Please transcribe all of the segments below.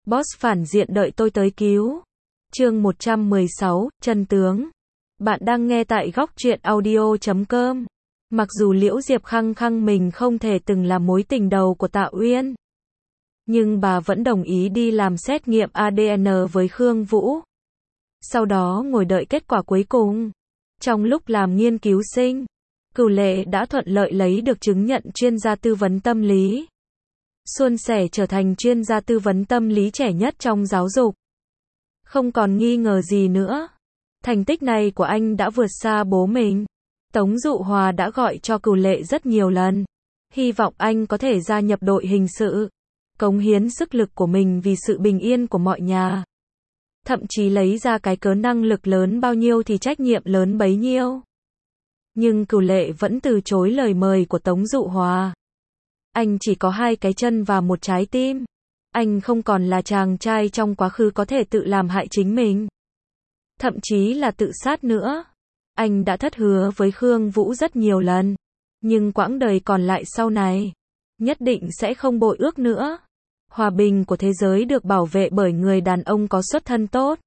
Boss phản diện đợi tôi tới cứu. Chương 116, chân tướng. Bạn đang nghe tại góc truyện audio.com. Mặc dù Liễu Diệp khăng khăng mình không thể từng là mối tình đầu của Tạ Uyên, nhưng bà vẫn đồng ý đi làm xét nghiệm ADN với Khương Vũ. Sau đó ngồi đợi kết quả cuối cùng. Trong lúc làm nghiên cứu sinh, Cửu Lệ đã thuận lợi lấy được chứng nhận chuyên gia tư vấn tâm lý. Suôn sẻ trở thành chuyên gia tư vấn tâm lý trẻ nhất trong giáo dục. Không còn nghi ngờ gì nữa. Thành tích này của anh đã vượt xa bố mình. Tống Dụ Hòa đã gọi cho Cửu Lệ rất nhiều lần. Hy vọng anh có thể gia nhập đội hình sự. Cống hiến sức lực của mình vì sự bình yên của mọi nhà. Thậm chí lấy ra cái cớ năng lực lớn bao nhiêu thì trách nhiệm lớn bấy nhiêu. Nhưng Cửu Lệ vẫn từ chối lời mời của Tống Dụ Hòa. Anh chỉ có 2 cái chân và 1 trái tim. Anh không còn là chàng trai trong quá khứ có thể tự làm hại chính mình. Thậm chí là tự sát nữa. Anh đã thất hứa với Khương Vũ rất nhiều lần. Nhưng quãng đời còn lại sau này, nhất định sẽ không bội ước nữa. Hòa bình của thế giới được bảo vệ bởi người đàn ông có xuất thân tốt,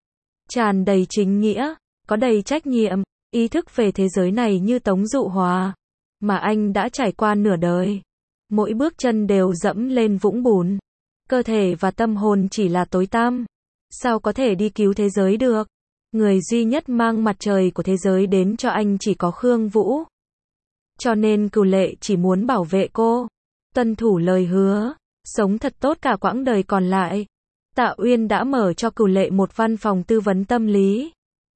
tràn đầy chính nghĩa, có đầy trách nhiệm, ý thức về thế giới này như Tống Dụ Hòa, mà anh đã trải qua nửa đời. Mỗi bước chân đều dẫm lên vũng bùn. Cơ thể và tâm hồn chỉ là tối tăm. Sao có thể đi cứu thế giới được? Người duy nhất mang mặt trời của thế giới đến cho anh chỉ có Khương Vũ. Cho nên Cửu Lệ chỉ muốn bảo vệ cô, tuân thủ lời hứa, sống thật tốt cả quãng đời còn lại. Tạ Uyên đã mở cho Cửu Lệ một văn phòng tư vấn tâm lý.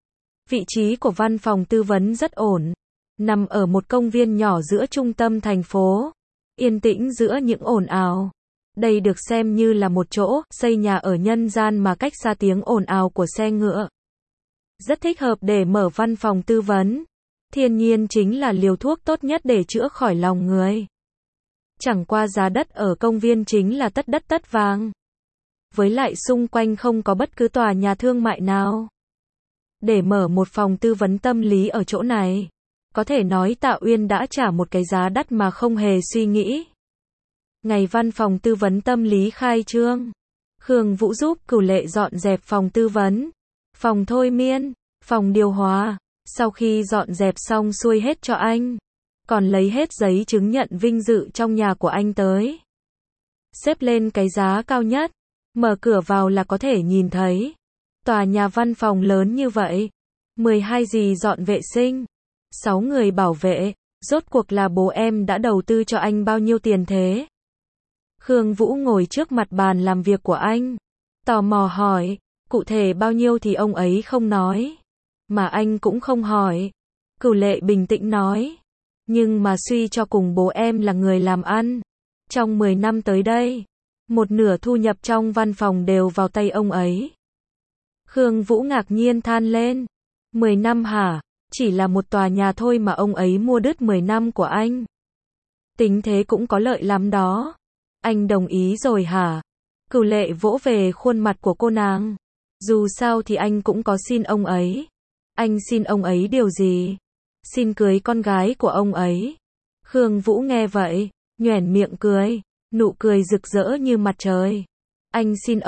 Vị trí của văn phòng tư vấn rất ổn, nằm ở một công viên nhỏ giữa trung tâm thành phố, yên tĩnh giữa những ồn ào. Đây được xem như là một chỗ xây nhà ở nhân gian mà cách xa tiếng ồn ào của xe ngựa. Rất thích hợp để mở văn phòng tư vấn. Thiên nhiên chính là liều thuốc tốt nhất để chữa khỏi lòng người. Chẳng qua giá đất ở công viên chính là tất đất tất vàng. Với lại xung quanh không có bất cứ tòa nhà thương mại nào. Để mở một phòng tư vấn tâm lý ở chỗ này, có thể nói Tạ Uyên đã trả một cái giá đắt mà không hề suy nghĩ. Ngày văn phòng tư vấn tâm lý khai trương, Khương Vũ giúp Cửu Lệ dọn dẹp phòng tư vấn, phòng thôi miên, phòng điều hòa. Sau khi dọn dẹp xong xuôi hết cho anh, còn lấy hết giấy chứng nhận vinh dự trong nhà của anh tới. Xếp lên cái giá cao nhất, mở cửa vào là có thể nhìn thấy. Tòa nhà văn phòng lớn như vậy, 12 dì dọn vệ sinh, 6 người bảo vệ, rốt cuộc là bố em đã đầu tư cho anh bao nhiêu tiền thế? Khương Vũ ngồi trước mặt bàn làm việc của anh, tò mò hỏi, cụ thể bao nhiêu thì ông ấy không nói, mà anh cũng không hỏi. Cửu Lệ bình tĩnh nói, nhưng mà suy cho cùng bố em là người làm ăn. Trong 10 năm tới đây, 1/2 thu nhập trong văn phòng đều vào tay ông ấy. Khương Vũ ngạc nhiên than lên, 10 năm hả? Chỉ là một tòa nhà thôi mà ông ấy mua đứt 10 năm của anh. Tính thế cũng có lợi lắm đó. Anh đồng ý rồi hả? Cửu Lệ vỗ về khuôn mặt của cô nàng. Dù sao thì anh cũng có xin ông ấy. Anh xin ông ấy điều gì? Xin cưới con gái của ông ấy. Khương Vũ nghe vậy, nhoẻn miệng cười, nụ cười rực rỡ như mặt trời. Anh xin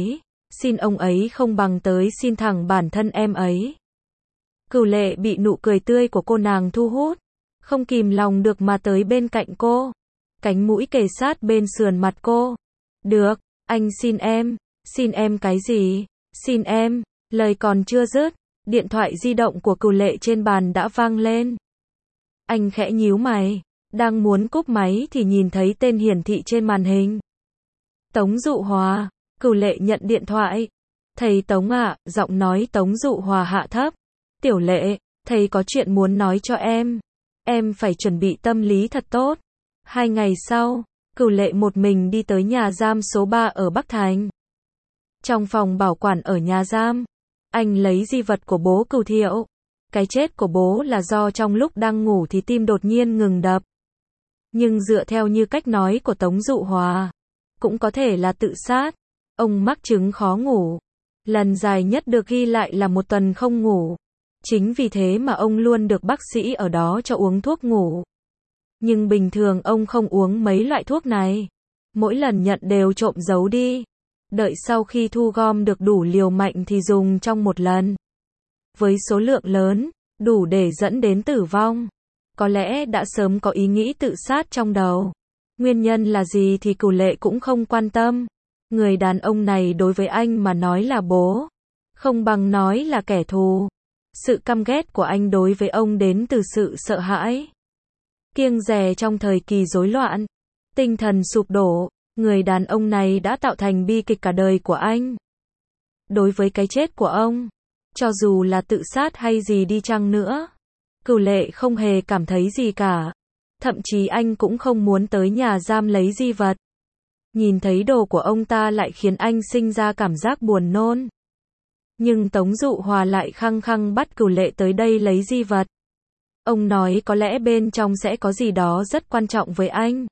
ông ấy không bằng tới xin thẳng bản thân em ấy. Cửu Lệ bị nụ cười tươi của cô nàng thu hút, không kìm lòng được mà tới bên cạnh cô, cánh mũi kề sát bên sườn mặt cô. Được, anh xin em cái gì? Xin em, lời còn chưa dứt, điện thoại di động của Cửu Lệ trên bàn đã vang lên. Anh khẽ nhíu mày, đang muốn cúp máy thì nhìn thấy tên hiển thị trên màn hình. Tống Dụ Hòa. Cửu Lệ nhận điện thoại. Thầy Tống ạ, giọng nói Tống Dụ Hòa hạ thấp. Tiểu Lệ, thầy có chuyện muốn nói cho em. Em phải chuẩn bị tâm lý thật tốt. 2 ngày sau, Cửu Lệ một mình đi tới nhà giam số 3 ở Bắc Thành. Trong phòng bảo quản ở nhà giam, anh lấy di vật của bố Cửu Thiệu. Cái chết của bố là do trong lúc đang ngủ thì tim đột nhiên ngừng đập. Nhưng dựa theo như cách nói của Tống Dụ Hòa, cũng có thể là tự sát. Ông mắc chứng khó ngủ. Lần dài nhất được ghi lại là 1 tuần không ngủ. Chính vì thế mà ông luôn được bác sĩ ở đó cho uống thuốc ngủ. Nhưng bình thường ông không uống mấy loại thuốc này. Mỗi lần nhận đều trộm giấu đi. Đợi sau khi thu gom được đủ liều mạnh thì dùng trong một lần. Với số lượng lớn, đủ để dẫn đến tử vong. Có lẽ đã sớm có ý nghĩ tự sát trong đầu. Nguyên nhân là gì thì Cửu Lệ cũng không quan tâm. Người đàn ông này đối với anh mà nói là bố, không bằng nói là kẻ thù. Sự căm ghét của anh đối với ông đến từ sự sợ hãi, kiêng dè trong thời kỳ rối loạn, tinh thần sụp đổ. Người đàn ông này đã tạo thành bi kịch cả đời của anh. Đối với cái chết của ông, cho dù là tự sát hay gì đi chăng nữa, Cửu Lệ không hề cảm thấy gì cả. Thậm chí anh cũng không muốn tới nhà giam lấy di vật. Nhìn thấy đồ của ông ta lại khiến anh sinh ra cảm giác buồn nôn. Nhưng Tống Dụ Hòa lại khăng khăng bắt Cửu Lệ tới đây lấy di vật. Ông nói có lẽ bên trong sẽ có gì đó rất quan trọng với anh.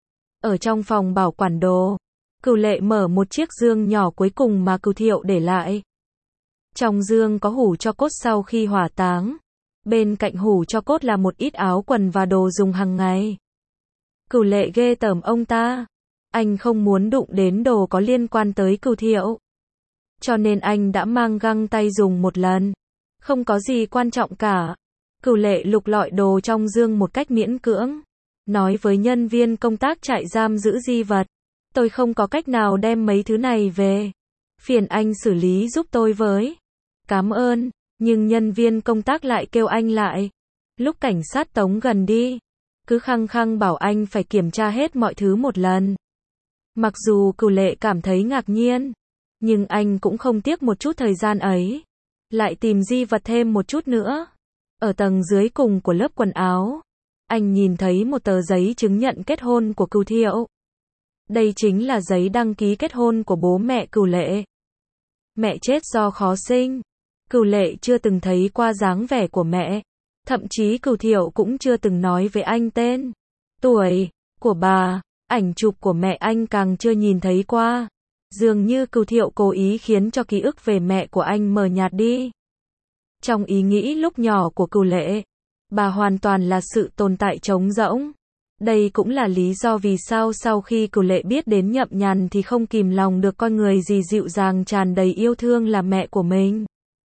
Ở trong phòng bảo quản đồ, Cửu Lệ mở một chiếc dương nhỏ cuối cùng mà Cửu Thiệu để lại. Trong dương có hũ tro cốt sau khi hỏa táng. Bên cạnh hũ tro cốt là một ít áo quần và đồ dùng hàng ngày. Cửu Lệ ghê tởm ông ta. Anh không muốn đụng đến đồ có liên quan tới Cửu Thiệu. Cho nên anh đã mang găng tay dùng một lần. Không có gì quan trọng cả. Cửu Lệ lục lọi đồ trong dương một cách miễn cưỡng. Nói với nhân viên công tác trại giam giữ di vật. Tôi không có cách nào đem mấy thứ này về. Phiền anh xử lý giúp tôi với. Cảm ơn. Nhưng nhân viên công tác lại kêu anh lại. Lúc cảnh sát tống gần đi, cứ khăng khăng bảo anh phải kiểm tra hết mọi thứ một lần. Mặc dù Cửu Lệ cảm thấy ngạc nhiên, nhưng anh cũng không tiếc một chút thời gian ấy. Lại tìm di vật thêm một chút nữa. Ở tầng dưới cùng của lớp quần áo, anh nhìn thấy một tờ giấy chứng nhận kết hôn của Cửu Thiệu. Đây chính là giấy đăng ký kết hôn của bố mẹ Cửu Lệ. Mẹ chết do khó sinh. Cửu Lệ chưa từng thấy qua dáng vẻ của mẹ. Thậm chí Cửu Thiệu cũng chưa từng nói với anh tên, tuổi của bà. Ảnh chụp của mẹ anh càng chưa nhìn thấy qua. Dường như Cửu Thiệu cố ý khiến cho ký ức về mẹ của anh mờ nhạt đi. Trong ý nghĩ lúc nhỏ của Cửu Lệ, bà hoàn toàn là sự tồn tại trống rỗng. Đây cũng là lý do vì sao sau khi Cửu Lệ biết đến Nhậm Nhàn thì không kìm lòng được coi người gì dịu dàng tràn đầy yêu thương là mẹ của mình.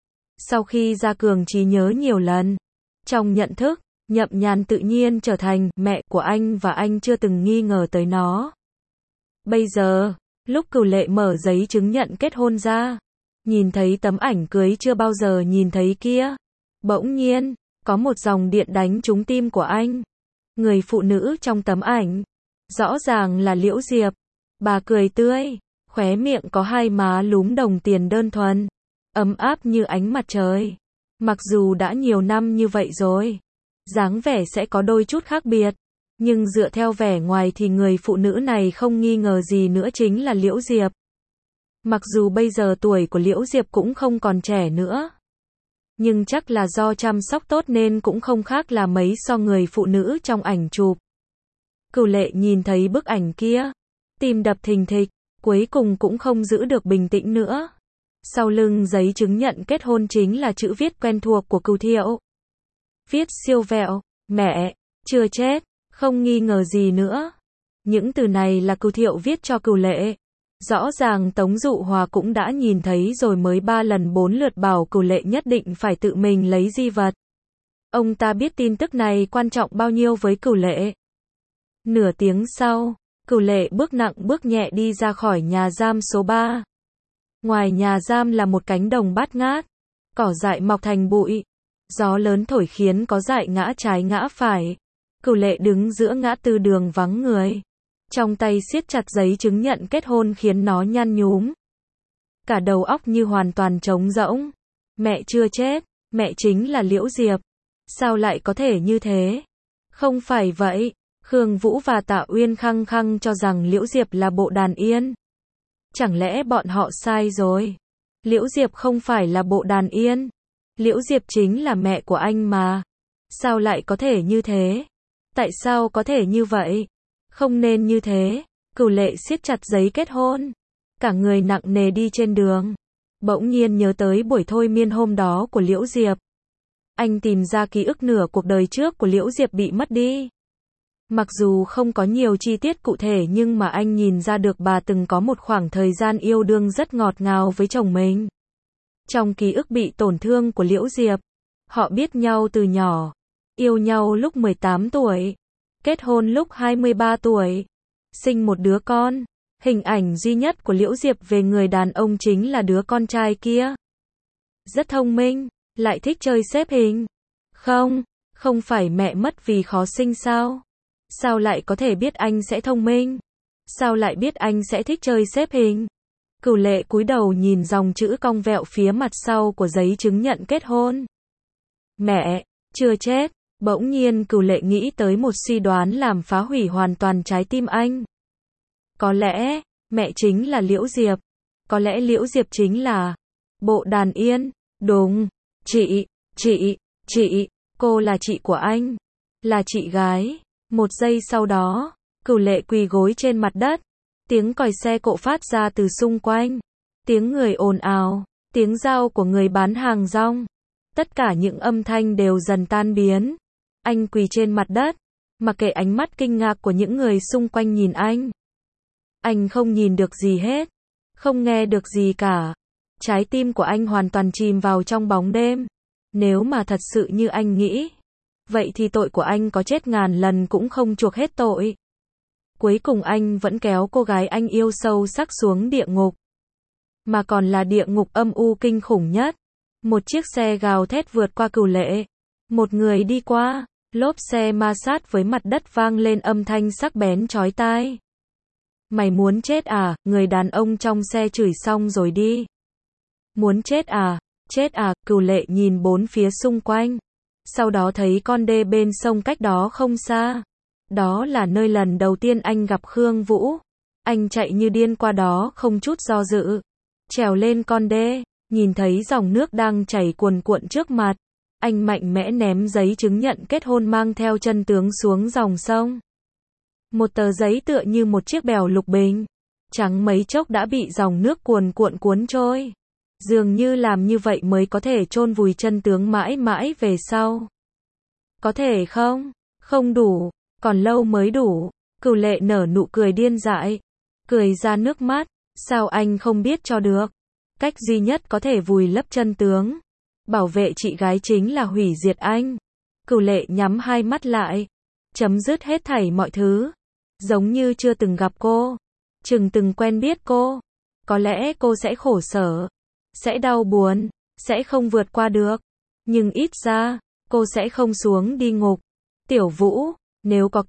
Sau khi ra cường trí nhớ nhiều lần, trong nhận thức, Nhậm Nhàn tự nhiên trở thành mẹ của anh và anh chưa từng nghi ngờ tới nó. Bây giờ, lúc Cửu Lệ mở giấy chứng nhận kết hôn ra, nhìn thấy tấm ảnh cưới chưa bao giờ nhìn thấy kia, bỗng nhiên, có một dòng điện đánh trúng tim của anh. Người phụ nữ trong tấm ảnh, rõ ràng là Liễu Diệp. Bà cười tươi, khóe miệng có hai má lúm đồng tiền đơn thuần, ấm áp như ánh mặt trời. Mặc dù đã nhiều năm như vậy rồi, dáng vẻ sẽ có đôi chút khác biệt, nhưng dựa theo vẻ ngoài thì người phụ nữ này không nghi ngờ gì nữa chính là Liễu Diệp. Mặc dù bây giờ tuổi của Liễu Diệp cũng không còn trẻ nữa, nhưng chắc là do chăm sóc tốt nên cũng không khác là mấy so người phụ nữ trong ảnh chụp. Cửu Lệ nhìn thấy bức ảnh kia, tim đập thình thịch, cuối cùng cũng không giữ được bình tĩnh nữa. Sau lưng giấy chứng nhận kết hôn chính là chữ viết quen thuộc của Cửu Thiệu. Viết siêu vẹo, mẹ, chưa chết, không nghi ngờ gì nữa. Những từ này là Cửu Thiệu viết cho Cửu Lệ. Rõ ràng Tống Dụ Hòa cũng đã nhìn thấy rồi mới 3 lần 4 lượt bảo Cửu Lệ nhất định phải tự mình lấy di vật. Ông ta biết tin tức này quan trọng bao nhiêu với Cửu Lệ. Nửa tiếng sau, Cửu Lệ bước nặng bước nhẹ đi ra khỏi nhà giam số 3. Ngoài nhà giam là một cánh đồng bát ngát, cỏ dại mọc thành bụi. Gió lớn thổi khiến có dại ngã trái ngã phải. Cửu Lệ đứng giữa ngã tư đường vắng người. Trong tay siết chặt giấy chứng nhận kết hôn khiến nó nhăn nhúm. Cả đầu óc như hoàn toàn trống rỗng. Mẹ chưa chết, mẹ chính là Liễu Diệp. Sao lại có thể như thế? Không phải vậy, Khương Vũ và Tạ Uyên khăng khăng cho rằng Liễu Diệp là Bộ Đàn Yên. Chẳng lẽ bọn họ sai rồi? Liễu Diệp không phải là Bộ Đàn Yên. Liễu Diệp chính là mẹ của anh mà. Sao lại có thể như thế? Tại sao có thể như vậy? Không nên như thế. Cửu Lệ siết chặt giấy kết hôn. Cả người nặng nề đi trên đường. Bỗng nhiên nhớ tới buổi thôi miên hôm đó của Liễu Diệp. Anh tìm ra ký ức nửa cuộc đời trước của Liễu Diệp bị mất đi. Mặc dù không có nhiều chi tiết cụ thể nhưng mà anh nhìn ra được bà từng có một khoảng thời gian yêu đương rất ngọt ngào với chồng mình. Trong ký ức bị tổn thương của Liễu Diệp, họ biết nhau từ nhỏ, yêu nhau lúc 18 tuổi, kết hôn lúc 23 tuổi, sinh một đứa con. Hình ảnh duy nhất của Liễu Diệp về người đàn ông chính là đứa con trai kia. Rất thông minh, lại thích chơi xếp hình. Không, không phải mẹ mất vì khó sinh sao? Sao lại có thể biết anh sẽ thông minh? Sao lại biết anh sẽ thích chơi xếp hình? Cửu Lệ cúi đầu nhìn dòng chữ cong vẹo phía mặt sau của giấy chứng nhận kết hôn. Mẹ, chưa chết. Bỗng nhiên Cửu Lệ nghĩ tới một suy đoán làm phá hủy hoàn toàn trái tim anh. Có lẽ, mẹ chính là Liễu Diệp. Có lẽ Liễu Diệp chính là Bộ Đàn Yên. Đúng, chị, cô là chị của anh. Là chị gái. Một giây sau đó, Cửu Lệ quỳ gối trên mặt đất. Tiếng còi xe cộ phát ra từ xung quanh. Tiếng người ồn ào. Tiếng rao của người bán hàng rong. Tất cả những âm thanh đều dần tan biến. Anh quỳ trên mặt đất, mặc kệ ánh mắt kinh ngạc của những người xung quanh nhìn anh. Anh không nhìn được gì hết, không nghe được gì cả. Trái tim của anh hoàn toàn chìm vào trong bóng đêm. Nếu mà thật sự như anh nghĩ, vậy thì tội của anh có chết ngàn lần cũng không chuộc hết tội. Cuối cùng anh vẫn kéo cô gái anh yêu sâu sắc xuống địa ngục. Mà còn là địa ngục âm u kinh khủng nhất. Một chiếc xe gào thét vượt qua Cửu Lệ. Một người đi qua, lốp xe ma sát với mặt đất vang lên âm thanh sắc bén chói tai. Mày muốn chết à? Người đàn ông trong xe chửi xong rồi đi. Muốn chết à? Chết à? Cửu Lệ nhìn bốn phía xung quanh. Sau đó thấy con đê bên sông cách đó không xa. Đó là nơi lần đầu tiên anh gặp Khương Vũ. Anh chạy như điên qua đó không chút do dự. Trèo lên con đê, nhìn thấy dòng nước đang chảy cuồn cuộn trước mặt. Anh mạnh mẽ ném giấy chứng nhận kết hôn mang theo chân tướng xuống dòng sông. Một tờ giấy tựa như một chiếc bèo lục bình. Chẳng mấy chốc đã bị dòng nước cuồn cuộn cuốn trôi. Dường như làm như vậy mới có thể chôn vùi chân tướng mãi mãi về sau. Có thể không? Không đủ. Còn lâu mới đủ. Cửu Lệ nở nụ cười điên dại. Cười ra nước mắt. Sao anh không biết cho được? Cách duy nhất có thể vùi lấp chân tướng, bảo vệ chị gái chính là hủy diệt anh. Cửu Lệ nhắm hai mắt lại. Chấm dứt hết thảy mọi thứ. Giống như chưa từng gặp cô. Chừng từng quen biết cô. Có lẽ cô sẽ khổ sở. Sẽ đau buồn. Sẽ không vượt qua được. Nhưng ít ra, cô sẽ không xuống đi ngục. Tiểu Vũ, nếu có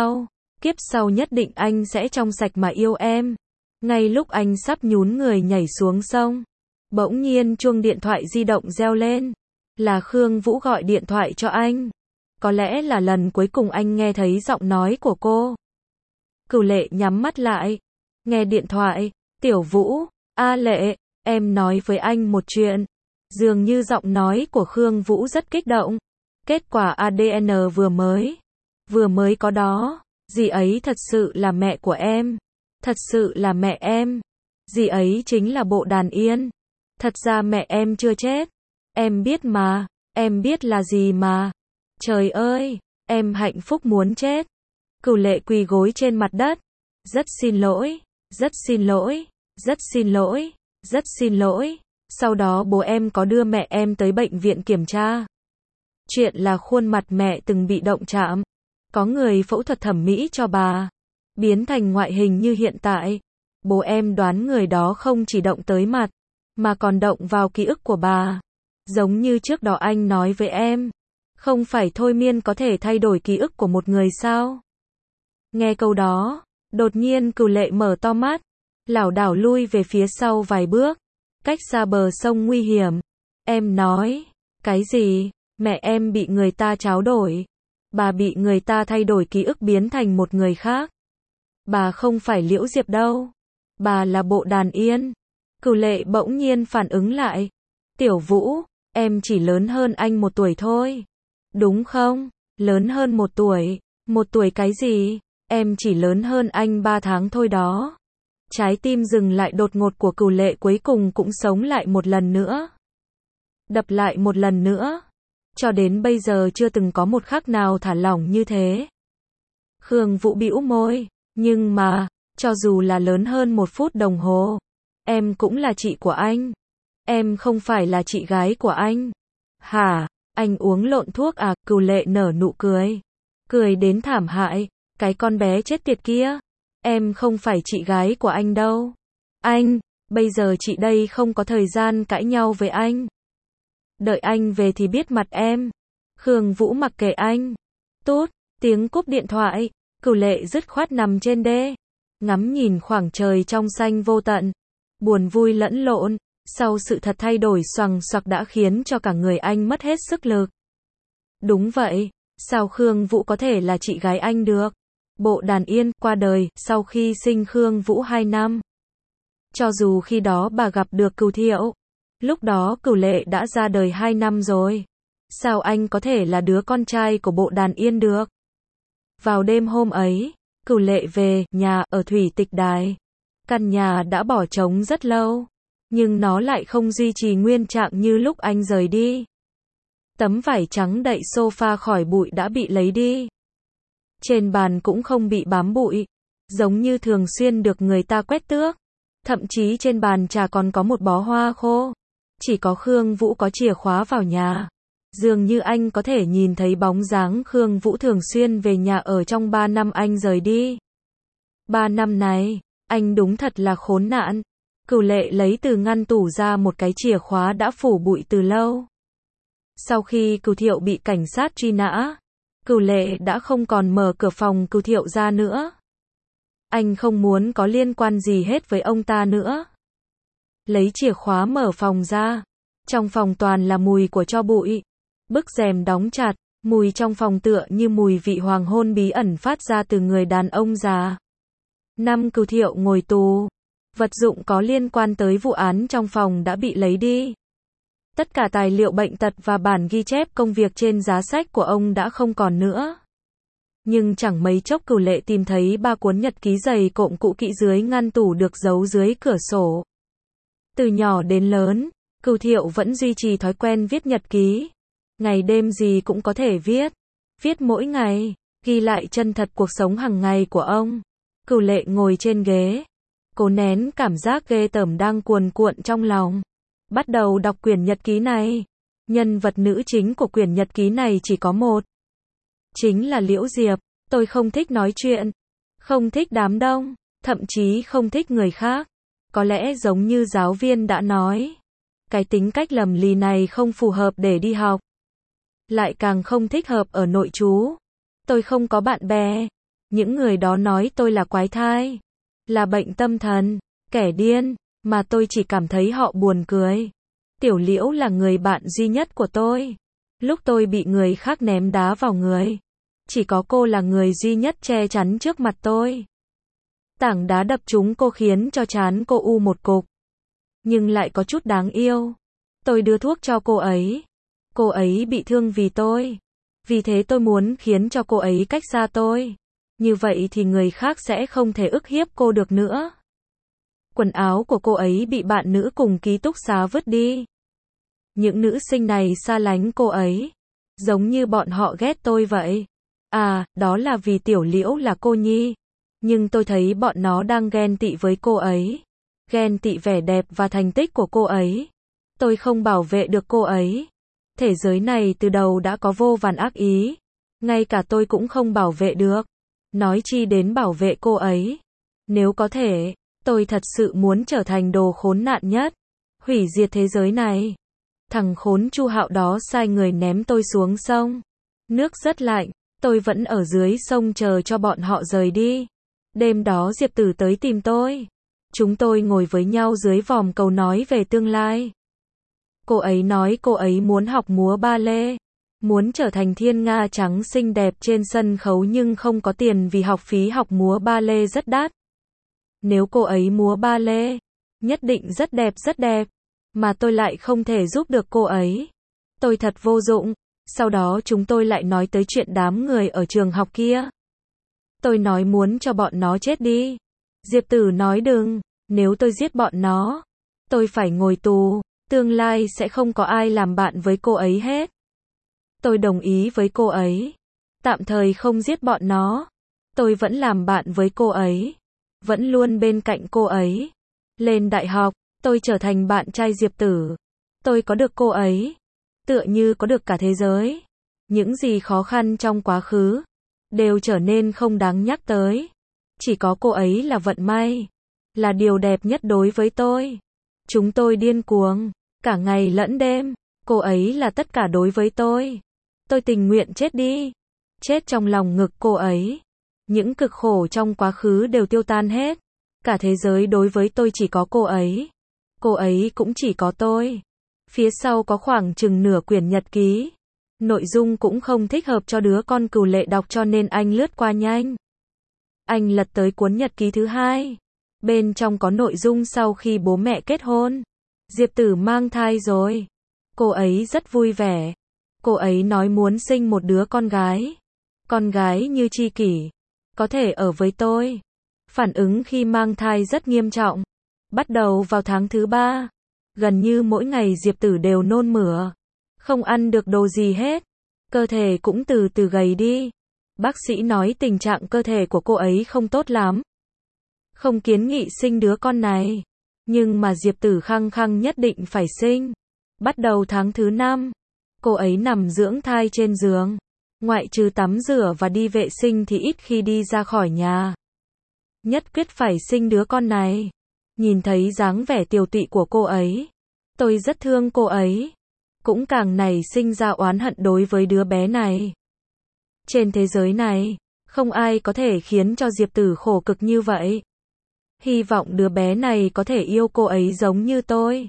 kiếp sau nhất định anh sẽ trong sạch mà yêu em. Ngay lúc anh sắp nhún người nhảy xuống sông, bỗng nhiên chuông điện thoại di động reo lên. Là Khương Vũ gọi điện thoại cho anh. Có lẽ là lần cuối cùng anh nghe thấy giọng nói của cô. Cửu Lệ nhắm mắt lại. Nghe điện thoại. Tiểu Vũ, A Lệ, em nói với anh một chuyện. Dường như giọng nói của Khương Vũ rất kích động. Kết quả ADN vừa mới có đó. Dì ấy thật sự là mẹ của em. Thật sự là mẹ em. Dì ấy chính là Bộ Đàn Yên. Thật ra mẹ em chưa chết. Em biết mà. Em biết là gì mà. Trời ơi, em hạnh phúc muốn chết. Cửu Lệ quỳ gối trên mặt đất. Rất xin lỗi. Rất xin lỗi. Rất xin lỗi. Rất xin lỗi. Sau đó bố em có đưa mẹ em tới bệnh viện kiểm tra. Chuyện là khuôn mặt mẹ từng bị động chạm. Có người phẫu thuật thẩm mỹ cho bà. Biến thành ngoại hình như hiện tại. Bố em đoán người đó không chỉ động tới mặt, mà còn động vào ký ức của bà. Giống như trước đó anh nói với em. Không phải thôi miên có thể thay đổi ký ức của một người sao? Nghe câu đó, đột nhiên Cửu Lệ mở to mắt, lảo đảo lui về phía sau vài bước, cách xa bờ sông nguy hiểm. Em nói, cái gì? Mẹ em bị người ta tráo đổi. Bà bị người ta thay đổi ký ức biến thành một người khác. Bà không phải Liễu Diệp đâu. Bà là Bộ Đàn Yên. Cửu Lệ bỗng nhiên phản ứng lại. Tiểu Vũ, em chỉ lớn hơn anh 1 tuổi thôi. Đúng không? Lớn hơn 1 tuổi. 1 tuổi cái gì? Em chỉ lớn hơn anh 3 tháng thôi đó. Trái tim dừng lại đột ngột của Cửu Lệ cuối cùng cũng sống lại một lần nữa. Đập lại một lần nữa. Cho đến bây giờ chưa từng có một khắc nào thả lỏng như thế. Khương Vũ bĩu môi, nhưng mà, cho dù là lớn hơn 1 phút đồng hồ, em cũng là chị của anh. Em không phải là chị gái của anh. Hả, anh uống lộn thuốc à? Cửu Lệ nở nụ cười. Cười đến thảm hại, cái con bé chết tiệt kia. Em không phải chị gái của anh đâu. Anh, bây giờ chị đây không có thời gian cãi nhau với anh. Đợi anh về thì biết mặt em. Khương Vũ mặc kệ anh. Tút, tiếng cúp điện thoại, Cửu Lệ dứt khoát nằm trên đê, ngắm nhìn khoảng trời trong xanh vô tận, buồn vui lẫn lộn, sau sự thật thay đổi xoằng xoạc đã khiến cho cả người anh mất hết sức lực. Đúng vậy, sao Khương Vũ có thể là chị gái anh được? Bộ Đàn Yên qua đời sau khi sinh Khương Vũ 2 năm. Cho dù khi đó bà gặp được Cửu Thiệu, lúc đó Cửu Lệ đã ra đời 2 năm rồi. Sao anh có thể là đứa con trai của Bộ Đàn Yên được? Vào đêm hôm ấy, Cửu Lệ về nhà ở Thủy Tịch Đài. Căn nhà đã bỏ trống rất lâu, nhưng nó lại không duy trì nguyên trạng như lúc anh rời đi. Tấm vải trắng đậy sofa khỏi bụi đã bị lấy đi. Trên bàn cũng không bị bám bụi, giống như thường xuyên được người ta quét tước. Thậm chí trên bàn trà còn có một bó hoa khô. Chỉ có Khương Vũ có chìa khóa vào nhà. Dường như anh có thể nhìn thấy bóng dáng Khương Vũ thường xuyên về nhà ở trong 3 năm anh rời đi. 3 năm này, anh đúng thật là khốn nạn. Cửu Lệ lấy từ ngăn tủ ra một cái chìa khóa đã phủ bụi từ lâu. Sau khi Cửu Thiệu bị cảnh sát truy nã, Cửu Lệ đã không còn mở cửa phòng Cửu Thiệu ra nữa. Anh không muốn có liên quan gì hết với ông ta nữa. Lấy chìa khóa mở phòng ra. Trong phòng toàn là mùi của tro bụi. Bức rèm đóng chặt, mùi trong phòng tựa như mùi vị hoàng hôn bí ẩn phát ra từ người đàn ông già. Năm Cửu Thiệu ngồi tù. Vật dụng có liên quan tới vụ án trong phòng đã bị lấy đi. Tất cả tài liệu bệnh tật và bản ghi chép công việc trên giá sách của ông đã không còn nữa. Nhưng chẳng mấy chốc Cửu Lệ tìm thấy 3 cuốn nhật ký dày cộm cũ kỹ dưới ngăn tủ được giấu dưới cửa sổ. Từ nhỏ đến lớn, Cửu Thiệu vẫn duy trì thói quen viết nhật ký. Ngày đêm gì cũng có thể viết. Viết mỗi ngày, ghi lại chân thật cuộc sống hàng ngày của ông. Cửu Lệ ngồi trên ghế, cố nén cảm giác ghê tởm đang cuồn cuộn trong lòng. Bắt đầu đọc quyển nhật ký này. Nhân vật nữ chính của quyển nhật ký này chỉ có một. Chính là Liễu Diệp. Tôi không thích nói chuyện, không thích đám đông, thậm chí không thích người khác. Có lẽ giống như giáo viên đã nói, cái tính cách lầm lì này không phù hợp để đi học. Lại càng không thích hợp ở nội trú. Tôi không có bạn bè. Những người đó nói tôi là quái thai, là bệnh tâm thần, kẻ điên, mà tôi chỉ cảm thấy họ buồn cười. Tiểu Liễu là người bạn duy nhất của tôi. Lúc tôi bị người khác ném đá vào người, chỉ có cô là người duy nhất che chắn trước mặt tôi. Tảng đá đập trúng cô khiến cho trán cô u một cục. Nhưng lại có chút đáng yêu. Tôi đưa thuốc cho cô ấy. Cô ấy bị thương vì tôi. Vì thế tôi muốn khiến cho cô ấy cách xa tôi. Như vậy thì người khác sẽ không thể ức hiếp cô được nữa. Quần áo của cô ấy bị bạn nữ cùng ký túc xá vứt đi. Những nữ sinh này xa lánh cô ấy. Giống như bọn họ ghét tôi vậy. À, đó là vì Tiểu Liễu là cô nhi. Nhưng tôi thấy bọn nó đang ghen tị với cô ấy. Ghen tị vẻ đẹp và thành tích của cô ấy. Tôi không bảo vệ được cô ấy. Thế giới này từ đầu đã có vô vàn ác ý. Ngay cả tôi cũng không bảo vệ được. Nói chi đến bảo vệ cô ấy. Nếu có thể, tôi thật sự muốn trở thành đồ khốn nạn nhất. Hủy diệt thế giới này. Thằng khốn Chu Hạo đó sai người ném tôi xuống sông. Nước rất lạnh. Tôi vẫn ở dưới sông chờ cho bọn họ rời đi. Đêm đó Diệp Tử tới tìm tôi. Chúng tôi ngồi với nhau dưới vòm cầu nói về tương lai. Cô ấy nói cô ấy muốn học múa ba lê. Muốn trở thành thiên nga trắng xinh đẹp trên sân khấu nhưng không có tiền vì học phí học múa ba lê rất đắt. Nếu cô ấy múa ba lê, nhất định rất đẹp. Mà tôi lại không thể giúp được cô ấy. Tôi thật vô dụng. Sau đó chúng tôi lại nói tới chuyện đám người ở trường học kia. Tôi nói muốn cho bọn nó chết đi. Diệp Tử nói đừng, nếu tôi giết bọn nó, tôi phải ngồi tù, tương lai sẽ không có ai làm bạn với cô ấy hết. Tôi đồng ý với cô ấy. Tạm thời không giết bọn nó. Tôi vẫn làm bạn với cô ấy. Vẫn luôn bên cạnh cô ấy. Lên đại học, tôi trở thành bạn trai Diệp Tử. Tôi có được cô ấy. Tựa như có được cả thế giới. Những gì khó khăn trong quá khứ đều trở nên không đáng nhắc tới. Chỉ có cô ấy là vận may. Là điều đẹp nhất đối với tôi. Chúng tôi điên cuồng. Cả ngày lẫn đêm. Cô ấy là tất cả đối với tôi. Tôi tình nguyện chết đi. Chết trong lòng ngực cô ấy. Những cực khổ trong quá khứ đều tiêu tan hết. Cả thế giới đối với tôi chỉ có cô ấy. Cô ấy cũng chỉ có tôi. Phía sau có khoảng chừng nửa quyển nhật ký. Nội dung cũng không thích hợp cho đứa con cừu lệ đọc cho nên anh lướt qua nhanh. Anh lật tới cuốn nhật ký thứ 2. Bên trong có nội dung sau khi bố mẹ kết hôn. Diệp Tử mang thai rồi. Cô ấy rất vui vẻ. Cô ấy nói muốn sinh một đứa con gái. Con gái như tri kỷ. Có thể ở với tôi. Phản ứng khi mang thai rất nghiêm trọng. Bắt đầu vào tháng thứ 3. Gần như mỗi ngày Diệp Tử đều nôn mửa. Không ăn được đồ gì hết. Cơ thể cũng từ từ gầy đi. Bác sĩ nói tình trạng cơ thể của cô ấy không tốt lắm. Không kiến nghị sinh đứa con này. Nhưng mà Diệp Tử khăng khăng nhất định phải sinh. Bắt đầu tháng thứ 5. Cô ấy nằm dưỡng thai trên giường. Ngoại trừ tắm rửa và đi vệ sinh thì ít khi đi ra khỏi nhà. Nhất quyết phải sinh đứa con này. Nhìn thấy dáng vẻ tiều tụy của cô ấy. Tôi rất thương cô ấy. Cũng càng nảy sinh ra oán hận đối với đứa bé này. Trên thế giới này, không ai có thể khiến cho Diệp Tử khổ cực như vậy. Hy vọng đứa bé này có thể yêu cô ấy giống như tôi.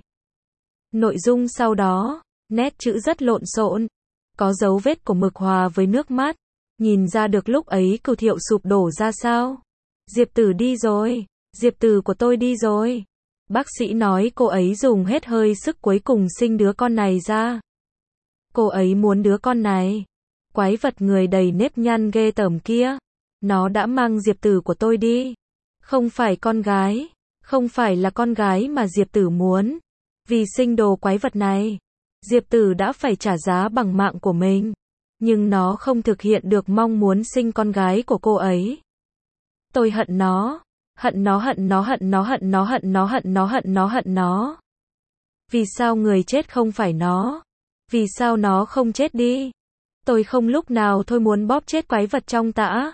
Nội dung sau đó, nét chữ rất lộn xộn. Có dấu vết của mực hòa với nước mắt. Nhìn ra được lúc ấy Cửu Thiệu sụp đổ ra sao. Diệp Tử đi rồi. Diệp Tử của tôi đi rồi. Bác sĩ nói cô ấy dùng hết hơi sức cuối cùng sinh đứa con này ra. Cô ấy muốn đứa con này. Quái vật người đầy nếp nhăn ghê tởm kia. Nó đã mang Diệp Tử của tôi đi. Không phải con gái. Không phải là con gái mà Diệp Tử muốn. Vì sinh đồ quái vật này, Diệp Tử đã phải trả giá bằng mạng của mình. Nhưng nó không thực hiện được mong muốn sinh con gái của cô ấy. Tôi hận nó. Hận nó hận nó hận nó hận nó hận nó hận nó hận nó hận nó. Vì sao người chết không phải nó? Vì sao nó không chết đi? Tôi không lúc nào thôi muốn bóp chết quái vật trong tã.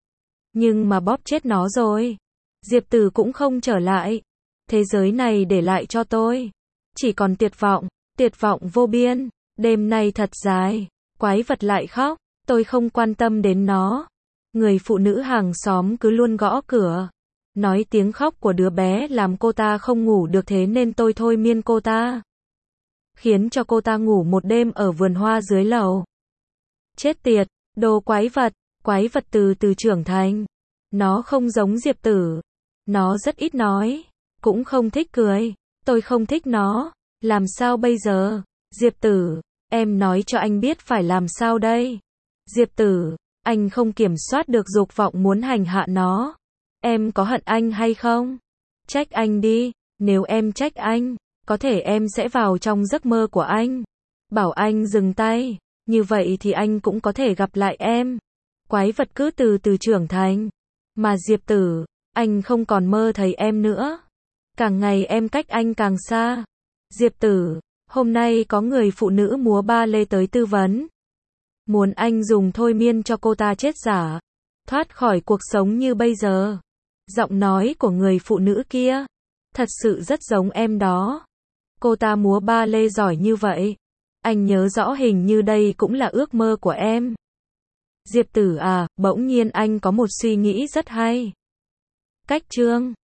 Nhưng mà bóp chết nó rồi. Diệp Tử cũng không trở lại. Thế giới này để lại cho tôi chỉ còn tuyệt vọng vô biên. Đêm nay thật dài. Quái vật lại khóc. Tôi không quan tâm đến nó. Người phụ nữ hàng xóm cứ luôn gõ cửa. Nói tiếng khóc của đứa bé làm cô ta không ngủ được thế nên tôi thôi miên cô ta. Khiến cho cô ta ngủ một đêm ở vườn hoa dưới lầu. Chết tiệt, đồ quái vật từ từ trưởng thành. Nó không giống Diệp Tử. Nó rất ít nói. Cũng không thích cười. Tôi không thích nó. Làm sao bây giờ? Diệp Tử, em nói cho anh biết phải làm sao đây? Diệp Tử, anh không kiểm soát được dục vọng muốn hành hạ nó. Em có hận anh hay không? Trách anh đi. Nếu em trách anh, có thể em sẽ vào trong giấc mơ của anh. Bảo anh dừng tay. Như vậy thì anh cũng có thể gặp lại em. Quái vật cứ từ từ trưởng thành. Mà Diệp Tử, anh không còn mơ thấy em nữa. Càng ngày em cách anh càng xa. Diệp Tử, hôm nay có người phụ nữ múa ba lê tới tư vấn. Muốn anh dùng thôi miên cho cô ta chết giả. Thoát khỏi cuộc sống như bây giờ. Giọng nói của người phụ nữ kia thật sự rất giống em đó. Cô ta múa ba lê giỏi như vậy. Anh nhớ rõ hình như đây cũng là ước mơ của em. Diệp Tử à, bỗng nhiên anh có một suy nghĩ rất hay. Cách chương